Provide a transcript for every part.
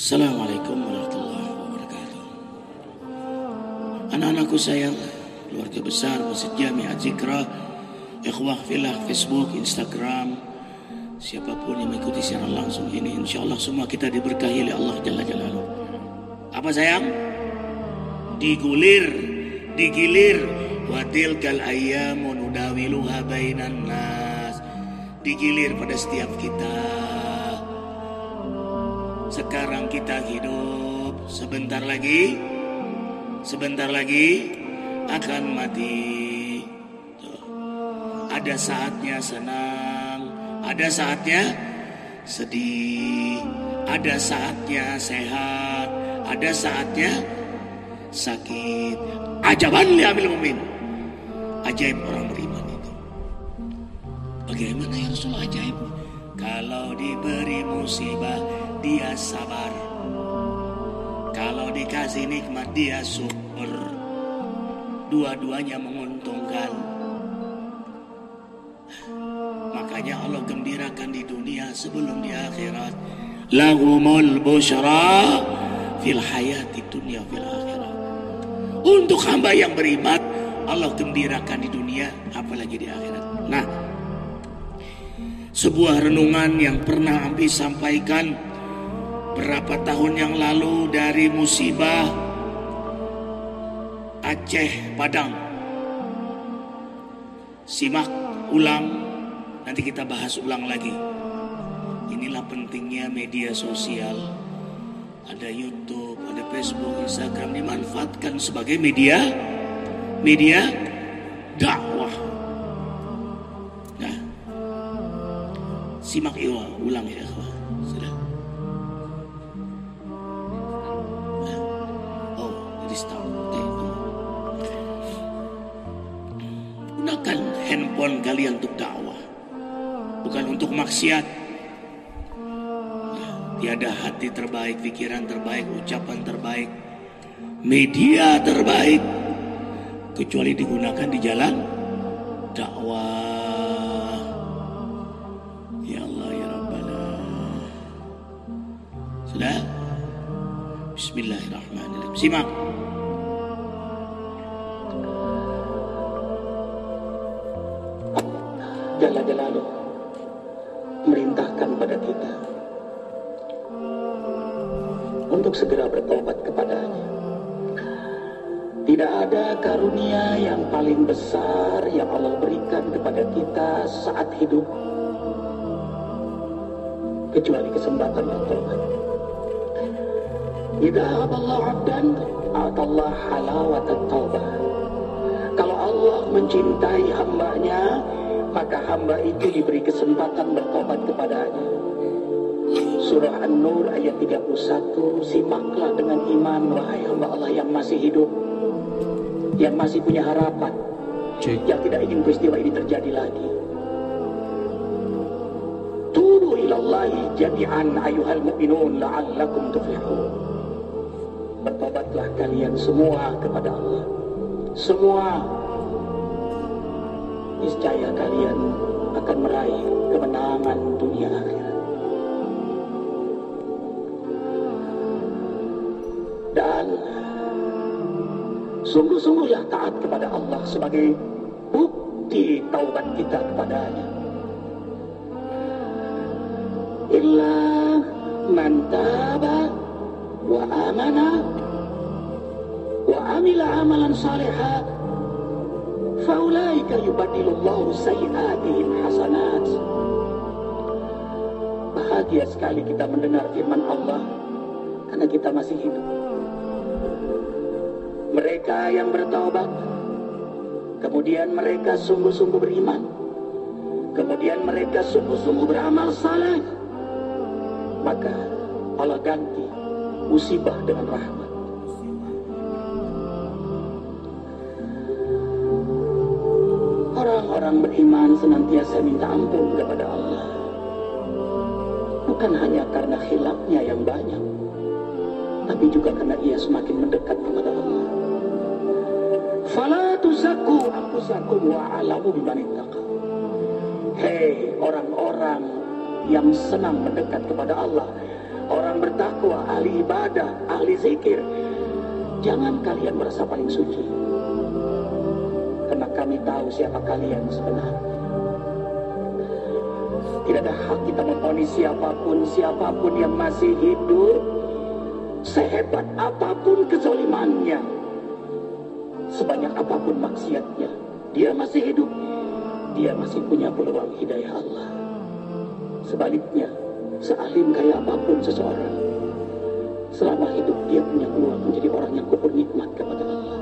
Assalamualaikum warahmatullahi wabarakatuh. Anak-anakku sayang, keluarga besar Masjid Jami Al-Zikra, ikhwah fillah, Facebook, Instagram, siapapun yang mengikuti siaran langsung ini, insyaallah semua kita diberkahi oleh Allah Jalla Jalaluhu. Apa sayang? Digilir, wa tilkal ayyamu nudawiluha bainan nas. Digilir pada setiap kita. Sekarang kita hidup, sebentar lagi akan mati. Ada saatnya senang, ada saatnya sedih, ada saatnya sehat, ada saatnya sakit. Ajaban li amil mu'min. Ajaib orang beriman itu. Bagaimana ya Rasulullah ajaib? Kalau diberi musibah dia sabar, kalau dikasih nikmat dia syukur. Dua-duanya menguntungkan. Makanya Allah gembirakan di dunia sebelum di akhirat. Lahumul busyra fil hayati dunya fil akhirat. Untuk hamba yang beriman Allah gembirakan di dunia apalagi di akhirat. Nah, sebuah renungan yang pernah Ampi sampaikan berapa tahun yang lalu dari musibah Aceh Padang. Simak ulang, nanti kita bahas ulang lagi. Inilah pentingnya media sosial. Ada YouTube, ada Facebook, Instagram, dimanfaatkan sebagai media dakwah. Nah, simak ulang ya ikhwah. Sudah. Gunakan handphone kalian untuk dakwah, bukan untuk maksiat. Tiada hati terbaik, pikiran terbaik, ucapan terbaik, media terbaik kecuali digunakan di jalan dakwah. Ya Allah ya Rabbana. Sudah? Bismillahirrahmanirrahim. Simak. Jalla Jalaluhu merintahkan pada kita untuk segera bertobat kepadanya. Tidak ada karunia yang paling besar yang Allah berikan kepada kita saat hidup kecuali kesempatan bertobat. Idza Allah 'abdan atallah halawat at-taubah. Kalau Allah mencintai hambanya, maka hamba itu diberi kesempatan bertobat kepadanya. Surah An-Nur ayat 31, simaklah dengan iman wahai hamba Allah yang masih hidup, yang masih punya harapan, yang tidak ingin peristiwa ini terjadi lagi. Tubu ilallahi jami'an ayyuhal mu'minun la'allakum tuflihun. Bertobatlah kalian semua kepada Allah. Semua, niscaya kalian akan meraih kemenangan dunia akhirat. Dan sungguh-sungguhlah taat kepada Allah sebagai bukti taubat kita kepadanya. Illa man taba wa amana wa amila amalan salihah faulaika yubadilullahu sayyi'atihim hasanat. Bahagia sekali kita mendengar firman Allah karena kita masih hidup. Mereka yang bertaubat, kemudian mereka sungguh-sungguh beriman, kemudian mereka sungguh-sungguh beramal saleh, maka Allah ganti musibah dengan rahmat. Orang-orang beriman senantiasa minta ampun kepada Allah, bukan hanya karena khilafnya yang banyak, tapi juga karena ia semakin mendekat kepada Allah. Fala tuzakku anfusakum wa a'lamu biman ittaqa. Hei orang-orang yang senang mendekat kepada Allah, orang bertakwa, ahli ibadah, ahli zikir. Jangan kalian merasa paling suci, karena kami tahu siapa kalian sebenarnya. Tidak ada hak kita memvonis siapapun yang masih hidup, sehebat apapun kezalimannya, sebanyak apapun maksiatnya, dia masih hidup, dia masih punya peluang hidayah Allah. Sebaliknya, sealim kayak apapun seseorang, selama hidup dia punya peluang menjadi orang yang kufur nikmat kepada Allah.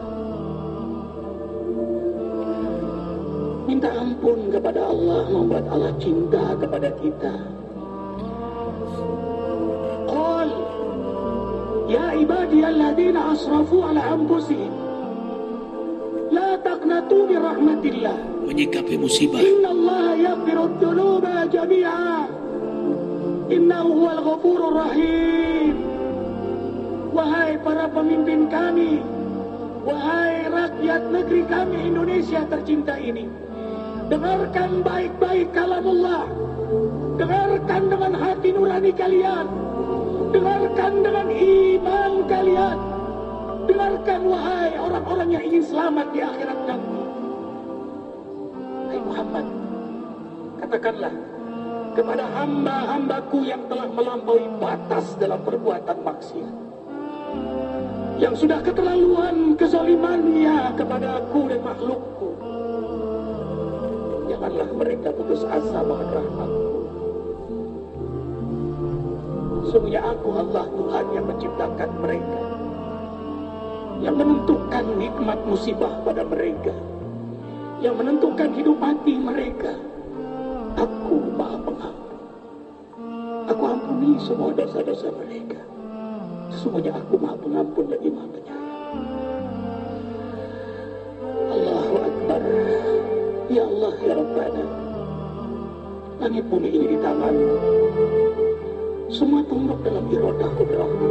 Minta ampun kepada Allah, membuat Allah cinta kepada kita. Qul ya ibadiyalladzina asrafu ala anfusihim la taqnatu min rahmatillah. Menyikapi musibah. Innallaha yaghfirudz dzunuba jami'a. Innahu huwal ghafurur rahim. Wahai para pemimpin kami, wahai rakyat negeri kami Indonesia tercinta ini, dengarkan baik-baik kalamullah. Dengarkan dengan hati nurani kalian. Dengarkan dengan iman kalian. Dengarkan wahai orang-orang yang ingin selamat di akhirat nanti. Hai Muhammad, katakanlah kepada hamba-hambaku yang telah melampaui batas dalam perbuatan maksiat, yang sudah keterlaluan kezalimannya kepada aku dan makhlukku, janganlah mereka putus asa bahkan rahmatku. Sungguhnya aku Allah Tuhan yang menciptakan mereka, yang menentukan nikmat musibah pada mereka, yang menentukan hidup mati mereka. Aku Maha Pengampun. Aku ampuni semua dosa-dosa mereka. Sesungguhnya aku Maha Pengampun lagi Maha Penyayang. Allahu Akbar. Ya Allah ya Rabbana, langit bumi ini di tangan-Mu. Semua tunduk dalam iradah kudrah-Mu.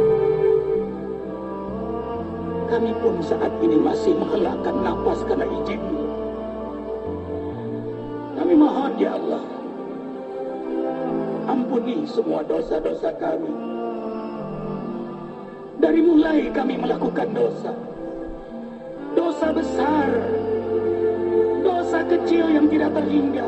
Kami pun saat ini masih menghelakan nafas karena izin-Mu. Kami mohon ya Allah, ampuni semua dosa-dosa kami. Dari mulai kami melakukan dosa, dosa besar, dosa kecil yang tidak terhingga,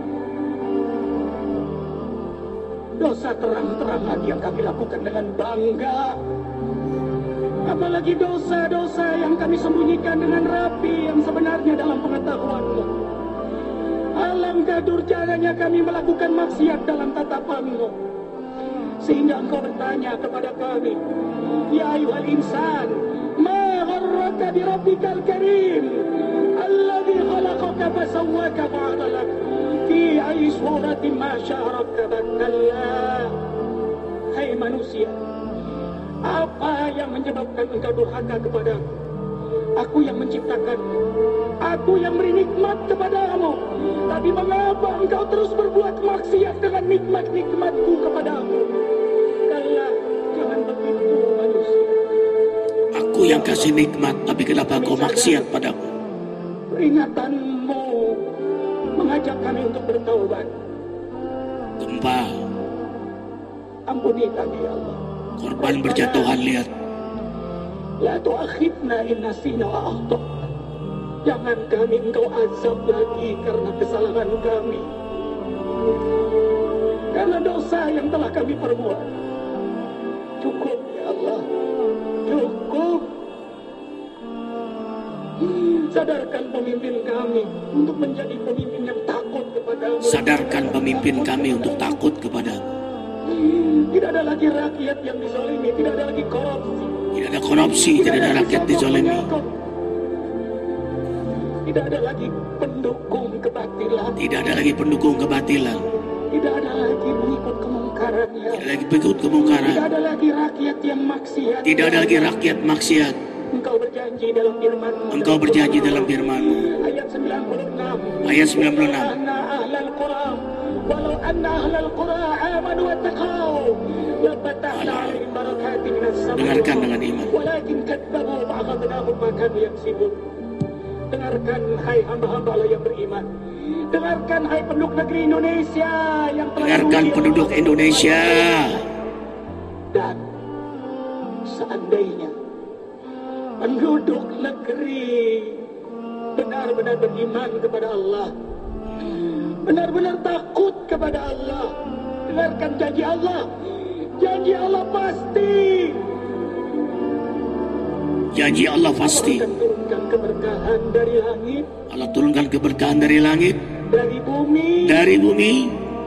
dosa terang-terangan yang kami lakukan dengan bangga, apalagi dosa-dosa yang kami sembunyikan dengan rapi yang sebenarnya dalam pengetahuan-Mu. Alangkah durjananya kami melakukan maksiat dalam tatapan-Mu, sehingga Engkau bertanya kepada kami, ya ayuhal insan, ma gharraka bi rabbikal karim alladzi khalaqaka fasawwaka fa'adalak fi ayyi suratin ma syaa rabbaka. Hai manusia, apa yang menyebabkan engkau durhaka kepadaku? Aku yang menciptakanmu, aku yang beri nikmat kepadamu, tapi mengapa engkau terus berbuat maksiat dengan nikmat-nikmatku kepadamu? Kalla, jangan begitu manusia. Aku yang kasih nikmat, tapi kenapa kau maksiat padaku? Peringatanmu mengajak kami untuk bertaubat. Gempa, ampuni kami ya Allah. korban berjatuhan, lihat. La tu'akhidna in nasina wa akhtana. Jangan kami engkau azab lagi karena kesalahan kami, karena dosa yang telah kami perbuat. Cukup ya Allah, cukup. Sadarkan pemimpin kami untuk menjadi pemimpin yang takut kepadamu. Sadarkan pemimpin kami untuk takut kepadamu. Tidak ada lagi rakyat yang dizalimi, tidak ada lagi korupsi. Tidak ada korupsi, tidak ada rakyat dizalimi. Tidak ada lagi pendukung kebatilan. Tidak ada lagi pendukung kebatilan. Tidak ada lagi pengikut kemungkaran. Tidak ada lagi pengikut kemungkaran. Tidak ada lagi rakyat yang maksiat. Tidak ada lagi rakyat maksiat. Engkau berjanji dalam firman-Mu. Engkau berjanji dalam firman-Mu. Ayat 96. Ayat 96. Anna ahlal qura walau anna ahlal qura amanu wattaqau lafatahna 'alaihim barakatin minas samai. Dengarkan dengan iman. Walakin kadzabu fa'akhadnahum ma kanu yaksibun. Dengarkan hai hamba-hamba Allah yang beriman. Dengarkan hai penduduk negeri Indonesia yang telah Dengarkan penduduk Indonesia. seandainya penduduk negeri benar-benar beriman kepada Allah, benar-benar takut kepada Allah, dengarkan janji Allah. Janji Allah pasti. Janji Allah pasti. Allah akan turunkan keberkahan dari langit. Allah turunkan keberkahan dari langit. Dari bumi. Dari bumi.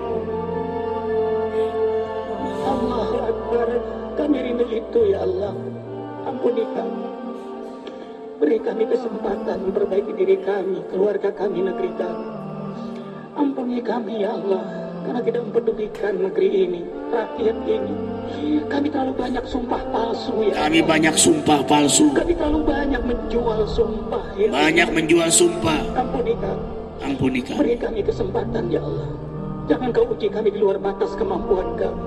Allahu Akbar. Kami rindu itu ya Allah. Ampuni kami. Beri kami kesempatan memperbaiki diri kami, keluarga kami, negeri kami. Ampuni kami ya Allah, karena tidak mempedulikan negeri ini, rakyat ini. Kami terlalu banyak sumpah palsu ya Kami Allah. banyak sumpah palsu. Kami terlalu banyak menjual sumpah ya Banyak Allah. menjual sumpah. Ampuni kami. Ampuni kami. Beri kami kesempatan ya Allah. Jangan kau uji kami di luar batas kemampuan kami.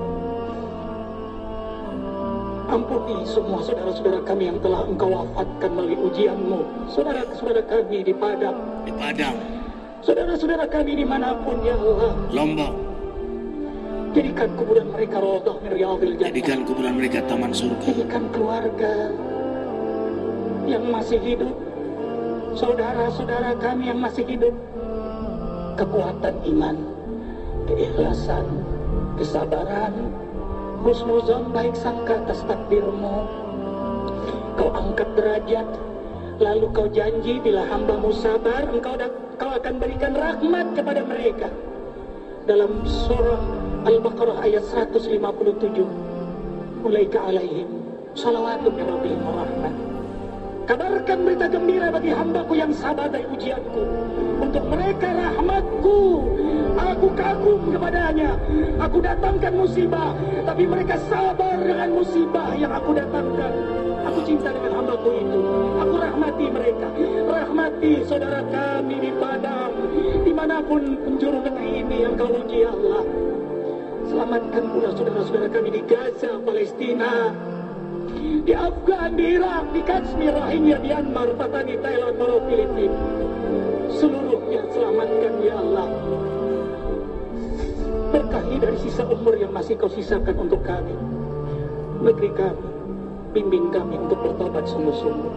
Ampuni semua saudara-saudara kami yang telah engkau wafatkan melalui ujian-Mu. Saudara-saudara kami di Padang. Di Padang, Saudara-saudara kami dimanapun ya Allah. Lombok, Jadikan kuburan mereka rodoh min riyadhil jannah. jadikan kuburan mereka taman surga. Jadikan keluarga yang masih hidup, saudara-saudara kami yang masih hidup, kekuatan iman, keikhlasan, kesabaran, husnuzon, baik sangka atas takdir-Mu. Kau angkat derajat, lalu kau janji bila hamba-Mu sabar, engkau akan berikan rahmat kepada mereka. Dalam surah Al-Baqarah ayat 157, Ulaika alaihim salawatun min rabbihim wa rahmah. Kabarkan berita gembira bagi hambaku yang sabar dari ujianku. Untuk mereka rahmatku. Aku kagum kepadanya. Aku datangkan musibah, tapi mereka sabar dengan musibah yang aku datangkan. Aku cinta dengan hambaku itu. Aku rahmati mereka. Rahmati saudara kami di Padang, dimanapun penjuru negeri ini yang kau uji Allah. Selamatkan pula saudara-saudara kami di Gaza, Palestina, di Afgan, di Irak, di Kashmir, Rohingya, Myanmar, Patani, Thailand, Moro, Filipina. Seluruhnya selamatkan ya Allah. Berkahi dari sisa umur yang masih kau sisakan untuk kami. Negeri kami, bimbing kami untuk bertobat sungguh-sungguh.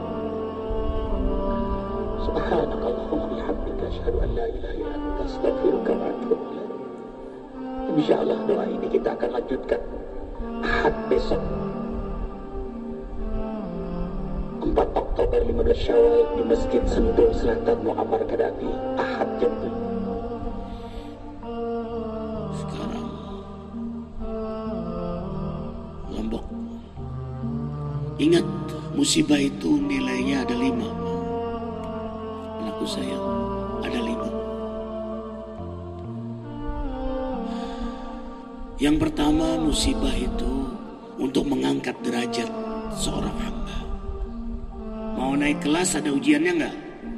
Subhanakallahumma bihamdika asyhadu an la ilaha illa anta astaghfiruka wa atubu ilaik. Insyaallah doa ini kita akan lanjutkan Ahad besok 4 Oktober 15 Syawal di Masjid Sentul Selatan Muammar Gaddafi, Ahad jam 7. Sekarang Lombok. Ingat, musibah itu nilainya ada 5. Anakku sayang, ada 5. Yang pertama, musibah itu untuk mengangkat derajat seorang hamba. Mau naik kelas ada ujiannya enggak?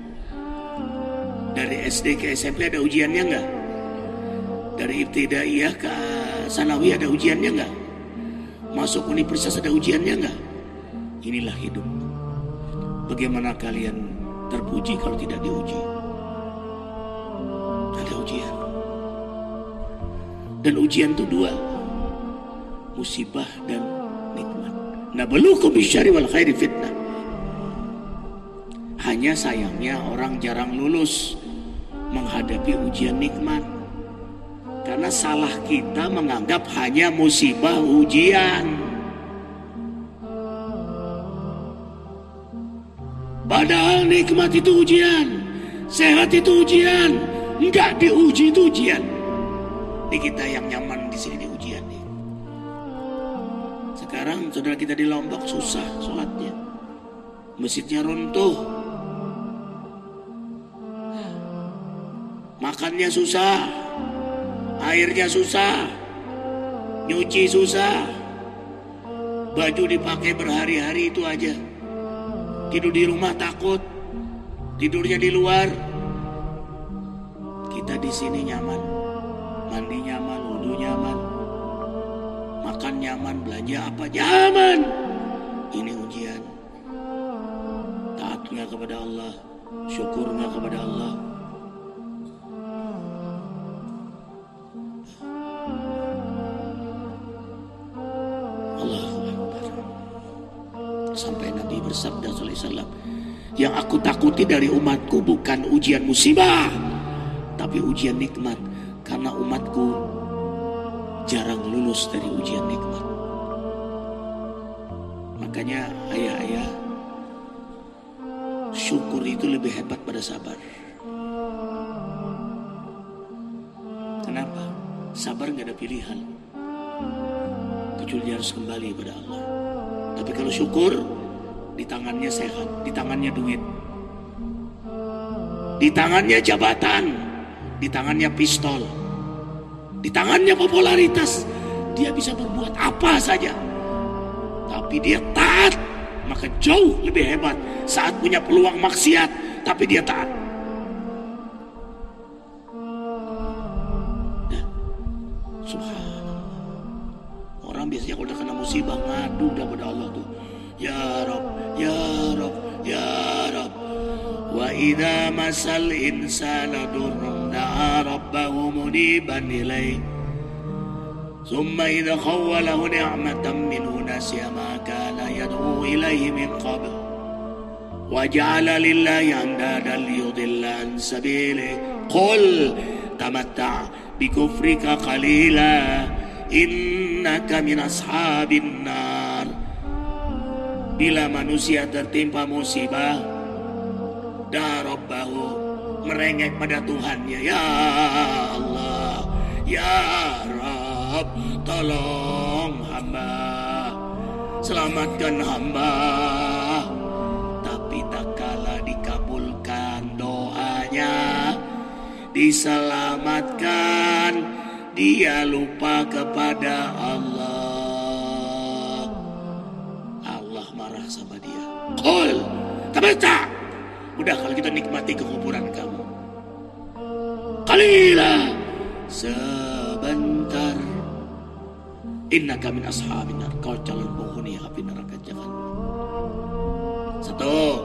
Dari SD ke SMP ada ujiannya enggak? Dari ibtidaiyah ke sanawi ada ujiannya enggak? Masuk universitas ada ujiannya enggak? Inilah hidup. Bagaimana kalian terpuji kalau tidak diuji? Ada ujian. Dan ujian itu 2. Musibah dan nikmat. Nabluukum bisyarri wal khairi fitnah. Hanya sayangnya orang jarang lulus menghadapi ujian nikmat. Karena salah kita menganggap hanya musibah ujian. Padahal nikmat itu ujian, sehat itu ujian, enggak diuji itu ujian. Ini kita yang nyaman di sini di ujian nih. Sekarang saudara kita di Lombok susah sholatnya, masjidnya runtuh, makannya susah, airnya susah, nyuci susah, baju dipakai berhari-hari itu aja. Tidur di rumah takut, tidurnya di luar. Kita di sini nyaman, mandi nyaman, wudu nyaman, makan nyaman, belanja apa nyaman. Ini ujian. Taatnya kepada Allah, syukurnya kepada Allah. Allahu Akbar. Sampai Nabi bersabda sallallahu alaihi wasallam, yang aku takuti dari umatku bukan ujian musibah, tapi ujian nikmat. Karena umatku jarang lulus dari ujian nikmat. Makanya ayah-ayah, syukur itu lebih hebat pada sabar. Kenapa? Sabar gak ada pilihan, kecuali dia harus kembali pada Allah. Tapi kalau syukur, di tangannya sehat, di tangannya duit, di tangannya jabatan, di tangannya pistol, di tangannya popularitas. Dia bisa berbuat apa saja, tapi dia taat, maka jauh lebih hebat. Saat punya peluang maksiat, tapi dia taat. Nah, subhanallah. Orang biasanya kalau udah kena musibah ngadu udah pada Allah tuh, ya Rabb, ya Rabb, ya Rabb. Wa idza masal insana durrun da'a rabbahu muniban ilaih. Thumma idza khawwalahu ni'matan minhu nasiya ma kana yad'u ilaihi min qabl. Wa ja'ala lillahi andadan liyudilla an sabilihi. Qul tamatta' bi kufrika qalila innaka min ashabin nar. Bila manusia tertimpa musibah, darabbahu, merengek pada Tuhannya, ya Allah, ya Rabb, tolong hamba, selamatkan hamba. Tapi tak kala dikabulkan doanya, diselamatkan, dia lupa kepada Allah. Allah marah sama dia. Qul tabatta. Udah kalau kita nikmati kekuburan kamu, qalila, sebentar. Innaka min ashabin nar, kau calon penghuni api neraka jahanam. 1,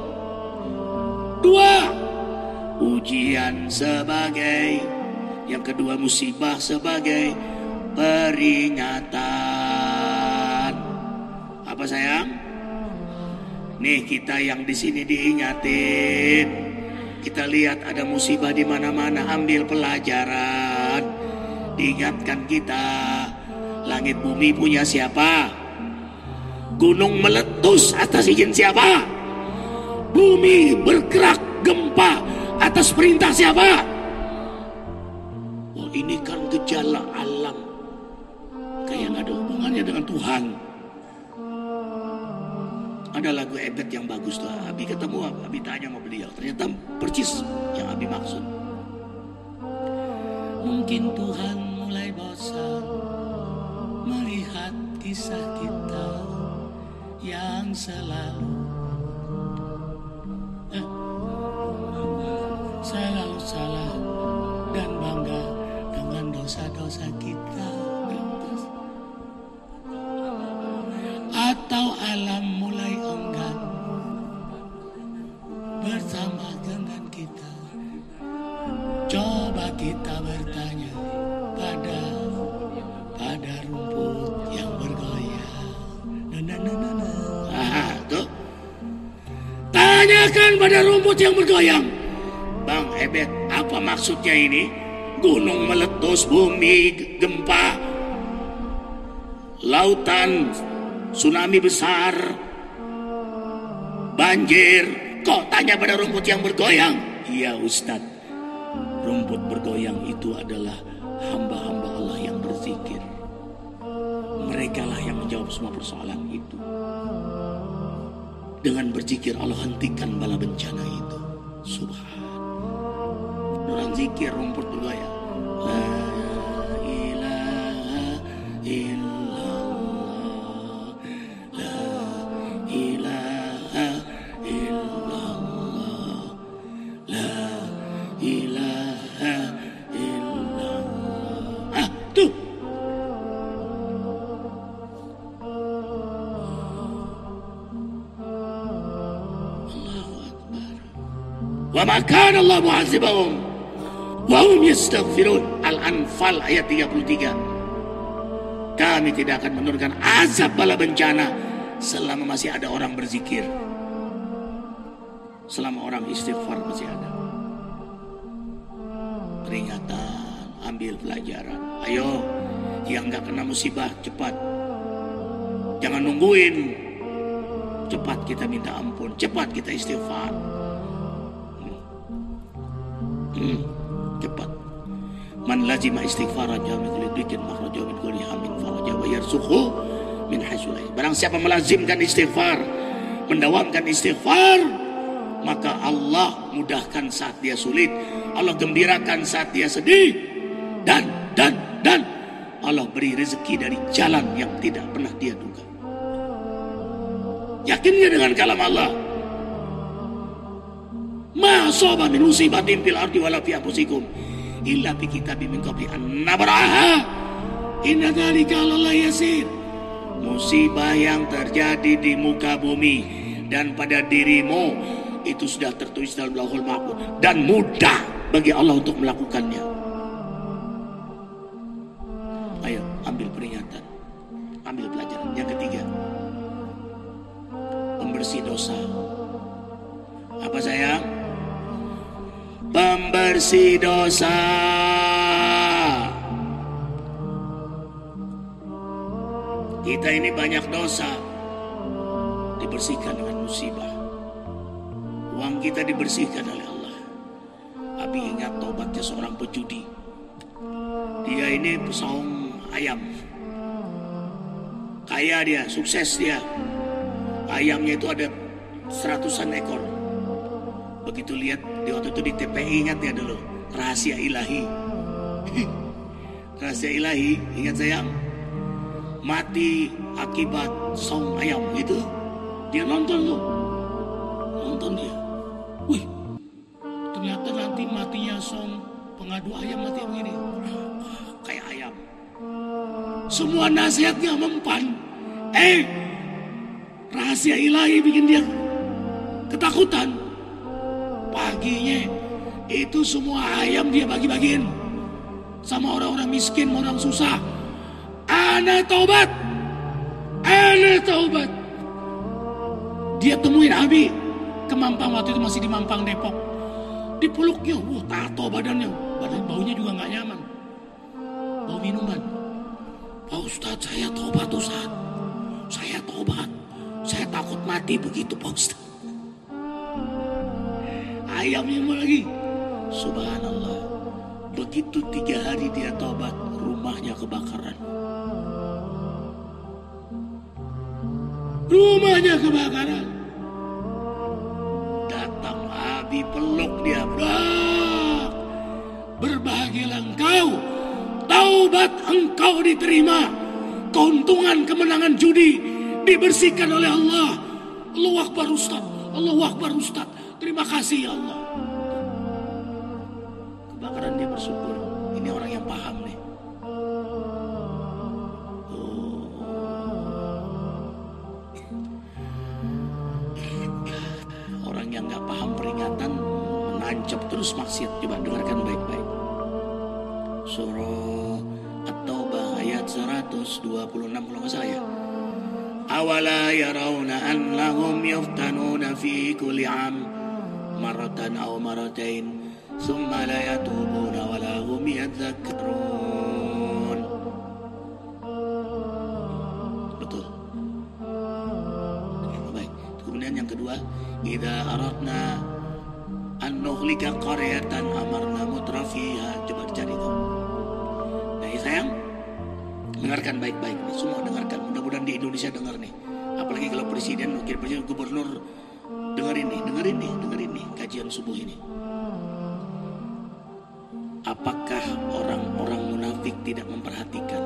2, ujian sebagai, yang kedua musibah sebagai peringatan. Apa sayang? Nih kita yang di sini diingatin. Kita lihat ada musibah di mana-mana, ambil pelajaran. Diingatkan kita, langit bumi punya siapa? Gunung meletus atas izin siapa? Bumi bergerak gempa atas perintah siapa? Oh, ini kan gejala alam, kayak gak ada hubungannya dengan Tuhan. Ada lagu Ebet yang bagus tuh, Abi ketemu, Abi tanya sama beliau, ternyata percis yang Abi maksud. Mungkin Tuhan mulai bosan melihat kisah kita yang selalu salah dan bangga dengan dosa-dosa kita. Atau alam mulai enggan bersama dengan kita. Coba kita bertanya pada rumput yang bergoyang. Tuh. Tanyakan pada rumput yang bergoyang. Bang Ebet, apa maksudnya ini? Gunung meletus, bumi gempa, lautan tsunami besar, banjir. Kok tanya pada rumput yang bergoyang? Iya Ustadz, rumput bergoyang itu adalah hamba-hamba Allah yang berzikir. Mereka lah yang menjawab semua persoalan itu. Dengan berzikir Allah hentikan bala bencana itu. Subhan. Orang zikir rumput bergoyang. La ilaha illallah. La ilaha illallah. La ilaha illallah. Tuh. Allahu Akbar. Wa ma kana Allah mu'adzibahum wa hum yastaghfirun. Al-Anfal ayat 33. Kami tidak akan menurunkan azab bala bencana selama masih ada orang berzikir, selama orang istighfar masih ada. Peringatan, ambil pelajaran. Ayo, yang gak kena musibah cepat, jangan nungguin. Cepat kita minta ampun, cepat kita istighfar. Cepat. Man lazima istighfara jami bikin makhraja min kulli hammin faraja wa yarzuqhu min haitsu la. Barang siapa melazimkan istighfar, mendawamkan istighfar, maka Allah mudahkan saat dia sulit, Allah gembirakan saat dia sedih, dan Allah beri rezeki dari jalan yang tidak pernah dia duga. Yakinnya dengan kalam Allah. Ma asaba min musibatin fil ardi wala fi anfusikum illa fi kitabim min qabli an nabraha inna dzalika 'alallahi yasir. Musibah yang terjadi di muka bumi dan pada dirimu itu sudah tertulis dalam Lauhul Mahfuz dan mudah bagi Allah untuk melakukannya. Ayo, ambil peringatan, ambil pelajaran. Yang ketiga, pembersih dosa. Apa sayang? Pembersih dosa. Kita ini banyak dosa, dibersihkan dengan musibah. Uang kita dibersihkan oleh Allah. Abi ingat tobatnya seorang pejudi. Dia ini pesaung ayam. Kaya dia, sukses dia. Ayamnya itu ada 100-an ekor. Begitu lihat di waktu itu di TPI, ingat ya dulu, rahasia ilahi. Rahasia ilahi, ingat sayang? Mati akibat saung ayam itu. Dia nonton tuh. Nonton dia. Wih, ternyata nanti matinya saung pengadu ayam mati begini. Kayak ayam. Semua nasihatnya mempan. Rahasia ilahi bikin dia ketakutan. Paginya itu semua ayam dia bagi-bagiin sama orang-orang miskin, orang susah. Ana taubat. Dia temuin Abi ke Mampang, waktu itu masih di Mampang Depok. Dipeluknya, tato badannya, baunya juga nggak nyaman, bau minuman. Pak Ustadz, saya taubat Ustadz, saya taubat, saya takut mati begitu Pak Ustadz. Ayamnya mau lagi. Subhanallah. Begitu 3 hari dia taubat, rumahnya kebakaran. Rumahnya kebakaran. Datang Abi peluk dia. Berbahagialah engkau. Taubat engkau diterima. Keuntungan kemenangan judi dibersihkan oleh Allah. Allahu Akbar Ustaz. Allahu Akbar Ustaz. Terima kasih ya Allah. Kebakaran dia bersyukur. Ini orang yang paham nih. Orang yang gak paham peringatan menancap terus maksiat. Coba dengarkan baik-baik. Surah At-Taubah ayat 126 kalau gak salah ya. Awala yarawna annahum yuftanuna fi kulli am maratan aw maratain thumma la yatubuna wa la hum yadhakkarun. Betul. Baik. Kemudian yang kedua, idza aradna an nuhlika qaryatan amarna mutrafiha. Coba dicari itu. Nah, sayang, dengarkan baik-baik nih, semua dengarkan. Mudah-mudahan di Indonesia dengar nih. Apalagi kalau presiden, wakil presiden, gubernur dengerin nih kajian subuh ini. Apakah orang-orang munafik tidak memperhatikan?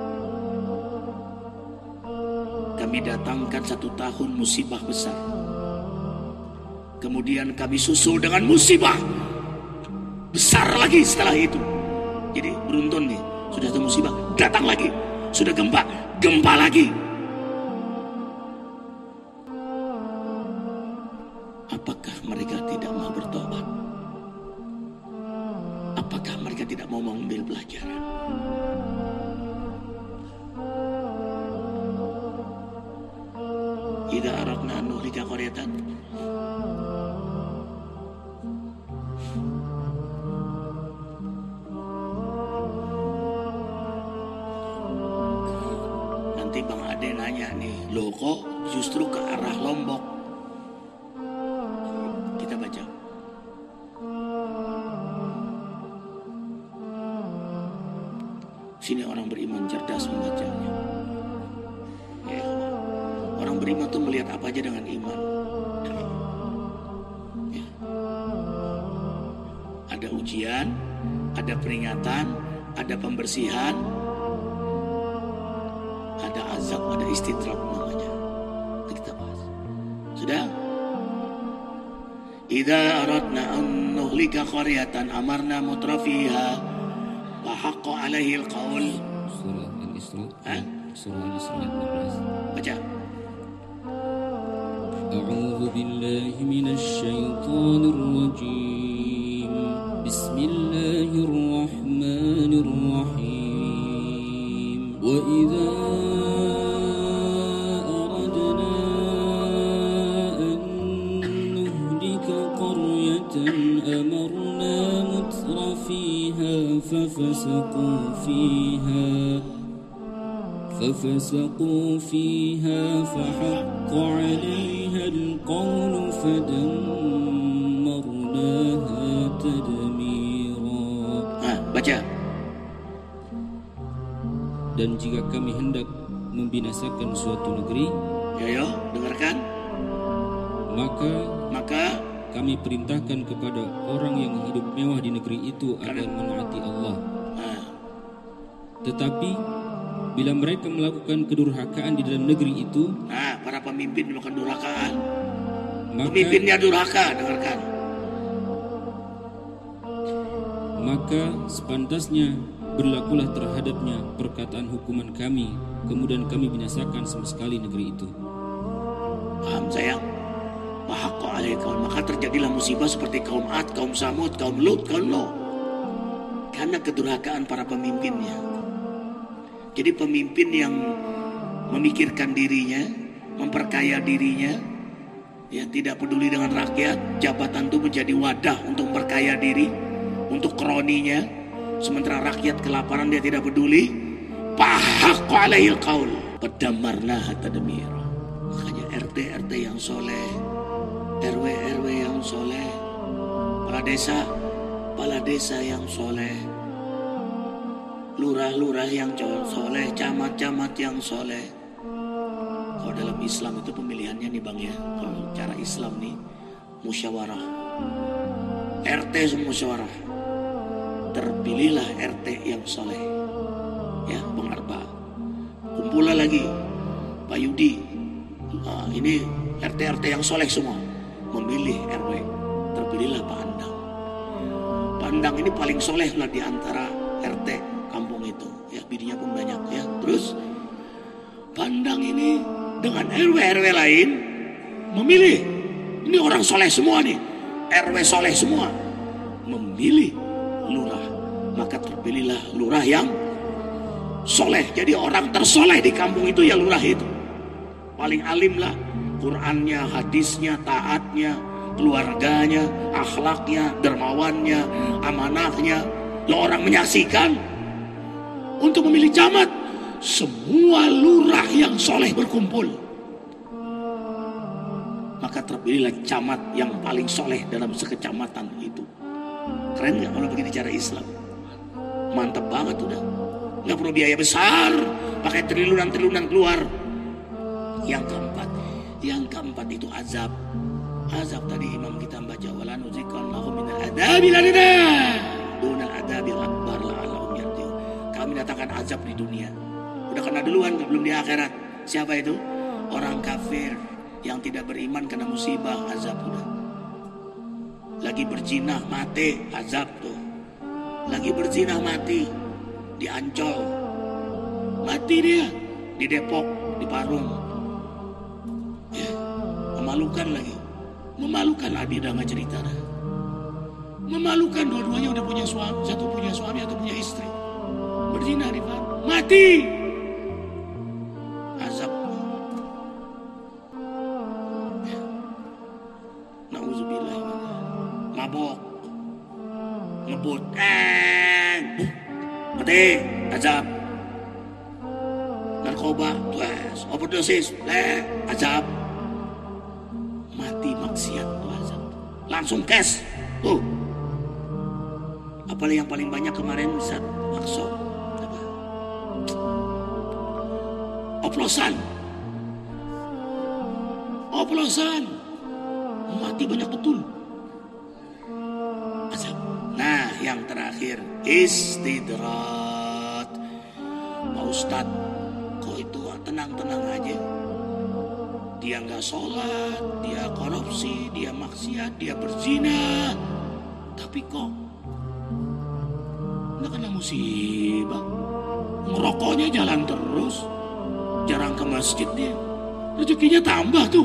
Kami datangkan 1 tahun musibah besar. Kemudian kami susul dengan musibah besar lagi setelah itu. Jadi beruntun nih. Sudah ada musibah, datang lagi. Sudah gempa lagi. Apakah mereka tidak mau bertobat? Apakah mereka tidak mau mengambil pelajaran? idza aradna an nuhlika qaryatan. Nanti Bang Ade nanya nih, loh kok justru ke arah Lombok? Kita baca. Sini orang beriman cerdas membacanya. Ya, orang beriman tuh melihat apa aja dengan iman. Ya. Ada ujian, ada peringatan, ada pembersihan, ada azab, ada istidraj namanya. Itu kita bahas. Sudah? Idza aradna an nuhlika qaryatan amarna mutrafiha وحق عليه القول. Surah Al-Isra. Surah Al-Isra 16. Baca. أعوذ بالله من الشيطان الرجيم. بسم الله الرحمن الرحيم. وإذا أردنا أن نهلك قرية أمرنا مترفيها ففسقوا فيها فحق عليها القول فدمرناها تدميرا. Baca. Dan jika kami hendak membinasakan suatu negeri, Yo, dengarkan. Maka kami perintahkan kepada orang yang hidup mewah di negeri itu agar menaati Allah. Tetapi bila mereka melakukan kedurhakaan di dalam negeri itu, para pemimpin melakukan durhakaan. Pemimpinnya durhaka, dengarkan. Maka sepantasnya berlakulah terhadapnya perkataan hukuman kami, kemudian kami binasakan sama sekali negeri itu. Paham sayang? Wahaqqa alaihal, maka terjadilah musibah seperti kaum Ad, kaum Samud, kaum Lut, kaum Nuh. Karena kedurhakaan para pemimpinnya. Jadi pemimpin yang memikirkan dirinya, memperkaya dirinya, ya tidak peduli dengan rakyat, jabatan itu menjadi wadah untuk memperkaya diri, untuk kroninya. Sementara rakyat kelaparan dia tidak peduli. Wahaqqa alaihal qaul, fadamarnaha tadmira. Makanya RT yang soleh, RW yang soleh, kepala desa yang soleh, lurah yang soleh, camat yang soleh. Kalau dalam Islam itu pemilihannya nih Bang ya, kalau cara Islam nih musyawarah, RT semua musyawarah, terpilihlah RT yang soleh, ya Bang Arba, kumpulah lagi Pak Yudi, ini RT yang soleh semua, memilih RW, terpilihlah Pak Andang. Pak Andang ini paling soleh lah di antara RT kampung itu, ya bininya pun banyak ya. Terus Pak Andang ini dengan RW lain memilih, ini orang soleh semua nih, RW soleh semua, memilih lurah, maka terpilihlah lurah yang soleh. Jadi orang tersoleh di kampung itu ya lurah itu, paling alim lah, Qurannya, hadisnya, taatnya, keluarganya, akhlaknya, dermawannya, amanahnya. Lah orang menyaksikan. Untuk memilih camat, semua lurah yang soleh berkumpul, maka terpilihlah camat yang paling soleh dalam sekecamatan itu. Keren gak kalau begini cara Islam? Mantap banget udah. Gak perlu biaya besar, pakai triliunan keluar. Yang keempat itu azab. Azab tadi imam kita baca, wala nuziqannahum minal adabil adna dunal adabil akbar la'allahum yarji'un. Kami datangkan azab di dunia. Udah kena duluan belum di akhirat. Siapa itu? Orang kafir yang tidak beriman kena musibah, azab udah. Lagi berzina mati, azab tuh. Lagi berzina mati di Ancol, mati dia di Depok, di Parung. Ya, memalukan lagi. Memalukan Abidama cerita dah. Memalukan, dua-duanya udah punya suami, satu punya suami, satu punya istri. Berzina di mati. Azab. mabok, ngebut, mati, azab. Narkoba, overdosis, azab. Mati maksiat, azab. Langsung cash, tuh. Apalagi yang paling banyak kemarin saat Aqsa, oplosan, mati banyak betul. Azab. Nah, yang terakhir istidrat. Pak Ustadz, kok itu tenang-tenang aja? Dia nggak sholat, dia korupsi, dia maksiat, dia berzina, tapi kok nggak kena musibah? Ngerokoknya jalan terus, jarang ke masjid dia, rezekinya tambah tuh.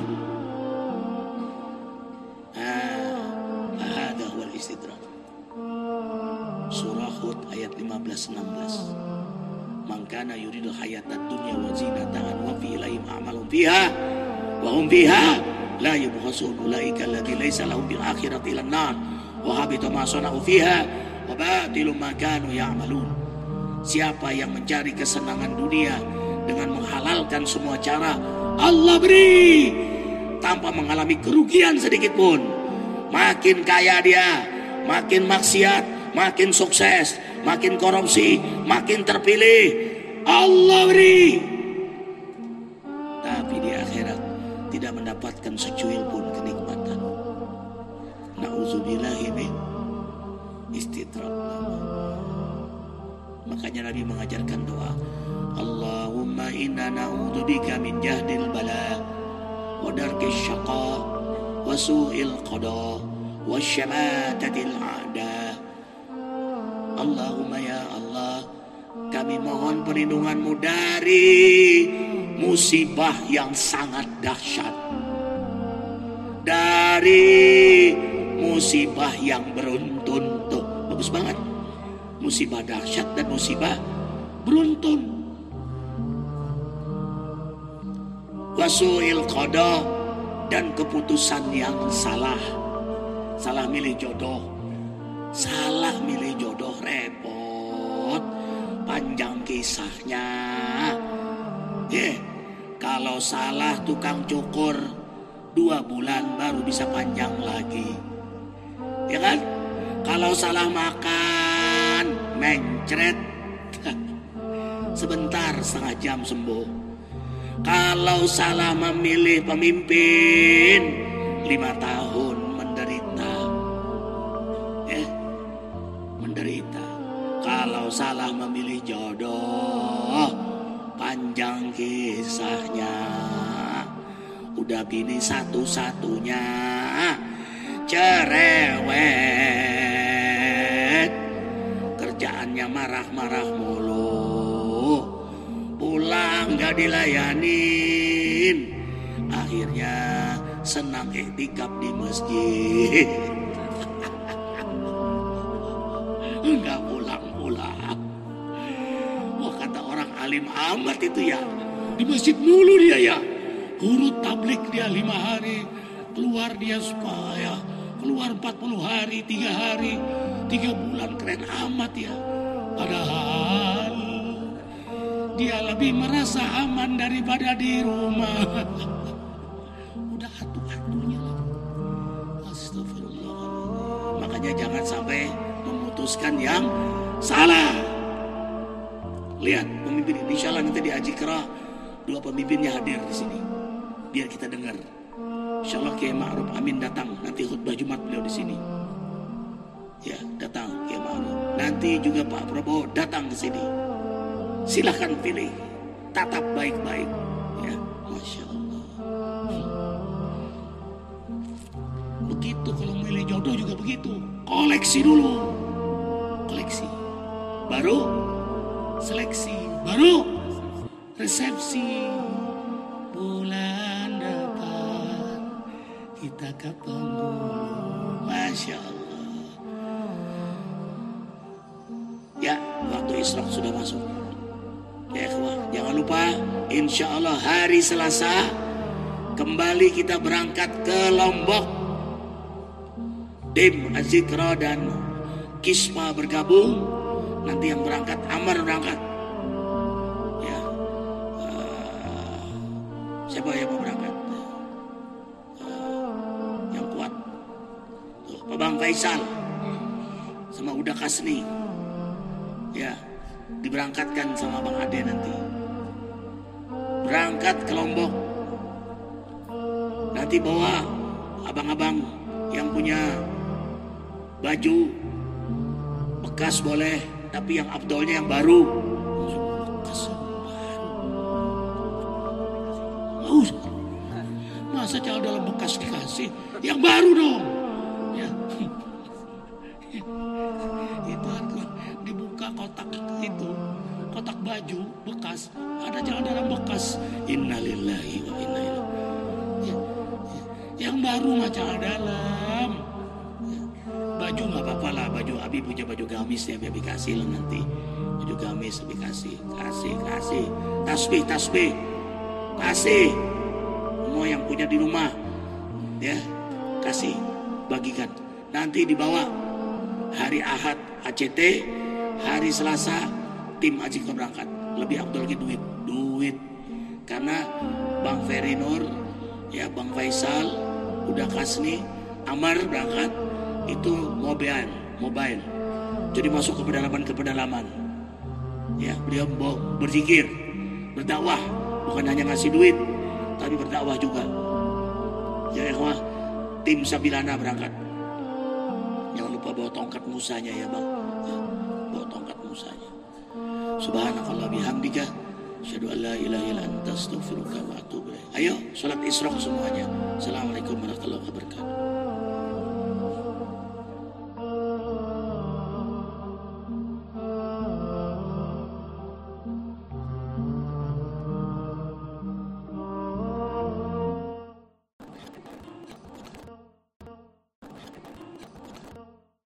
Ada wal istidrak. Surah Hud ayat 15-16. Man kana yuridul hayatad dunya wa zinataha wa fi ilaihim a'malun fiha wa hum fiha la yubkhasun ulaika alladzi laysa lahum bil akhirati illa an-nar wa habita ma sana'u fiha wa batilum ma kanu ya'malun. Siapa yang mencari kesenangan dunia dengan menghalalkan semua cara, Allah beri tanpa mengalami kerugian sedikit pun. Makin kaya dia, makin maksiat, makin sukses, makin korupsi, makin terpilih, Allah beri. Tapi di akhirat tidak mendapatkan secuil pun kenikmatan. Na'udzubillahi min istidrak. Makanya Nabi mengajarkan doa, Allahumma inna na'udzubika min jahdil bala wa darkis syaqa wa su'il qada wa syamatatil a'da. Allahumma ya Allah, kami mohon perlindungan-Mu dari musibah yang sangat dahsyat, dari musibah yang beruntun. Tuh, bagus banget. Musibah dahsyat dan musibah beruntun. Wasu'il qada, dan keputusan yang salah. Salah milih jodoh. Salah milih jodoh repot, panjang kisahnya. Kalau salah tukang cukur 2 bulan baru bisa panjang lagi, ya kan? Kalau salah makan mencret sebentar, setengah jam sembuh. Kalau salah memilih pemimpin 5 tahun menderita. Kalau salah memilih jodoh, panjang kisahnya. Udah bini satu-satunya cerewet, kerjaannya marah-marah mulu, pulang gak dilayanin, akhirnya senang iktikaf di masjid. Enggak pulang-pulang. Wah, kata orang alim amat itu ya, di masjid mulu dia ya. Urut tablik dia 5 hari, keluar dia supaya keluar 40 hari, 3 hari, 3 bulan, keren amat ya. Padahal dia lebih merasa aman daripada di rumah. Udah atu-atunya lah. Astagfirullah. Makanya jangan sampai memutuskan yang salah. Lihat pemimpin, insyaallah nanti di Haji Kera 2 pemimpinnya hadir di sini, biar kita dengar. Insyaallah Kiai Ma'ruf Amin datang nanti khutbah Jumat beliau di sini. Ya, datang Kiai Ma'ruf. Nanti juga Pak Prabowo datang ke sini. Silahkan pilih, tatap baik-baik. Ya, Masya Allah. Begitu kalau milih jodoh juga begitu. Koleksi dulu. Koleksi. Baru seleksi. Baru resepsi. Bulan depan kita ketemu. Masya Allah. Ya, waktu Isra sudah masuk. Ya, jangan lupa, insya Allah hari Selasa kembali kita berangkat ke Lombok. tim Azikra dan Kisma bergabung. Nanti yang berangkat Amar berangkat. Ya, siapa yang mau berangkat? Yang kuat. Tuh, Pak Bang Faisal sama Uda Kasni. Ya, diberangkatkan sama Bang Ade nanti. Berangkat ke Lombok. Nanti bawa abang-abang yang punya baju bekas boleh, tapi yang abdolnya yang baru. Bekas baru. Masa jangan dalam bekas dikasih? Yang baru dong. Ya. Itu dibuka kotak itu, kotak baju bekas, ada jangan dalam bekas. Innalillahi wa inna ilaihi. Yang baru mah jangan dalam. Baju nggak apa-apa lah, baju Abi punya baju gamis ya, Abi kasih lah nanti. Baju gamis Abi kasih. Tasbih, kasih. Semua yang punya di rumah, ya kasih, bagikan. Nanti dibawa hari Ahad ACT, hari Selasa tim Azikra berangkat. Lebih abdul lagi duit. Karena Bang Ferry Nur, ya Bang Faisal, Uda Kasni, Amar berangkat. Itu mobile. Jadi masuk ke pedalaman. Ya, beliau berzikir, berdakwah, bukan hanya ngasih duit, tapi berdakwah juga. Ya, tim Sabilana berangkat. Jangan lupa bawa tongkat Musanya ya, Bang. Ya, bawa tongkat Musanya. Subhanakallah bihamdika, asyhadu an la ilaha illa anta, astaghfiruka wa atubu ilaik. Ayo, salat Isra semuanya. Assalamualaikum warahmatullahi wabarakatuh.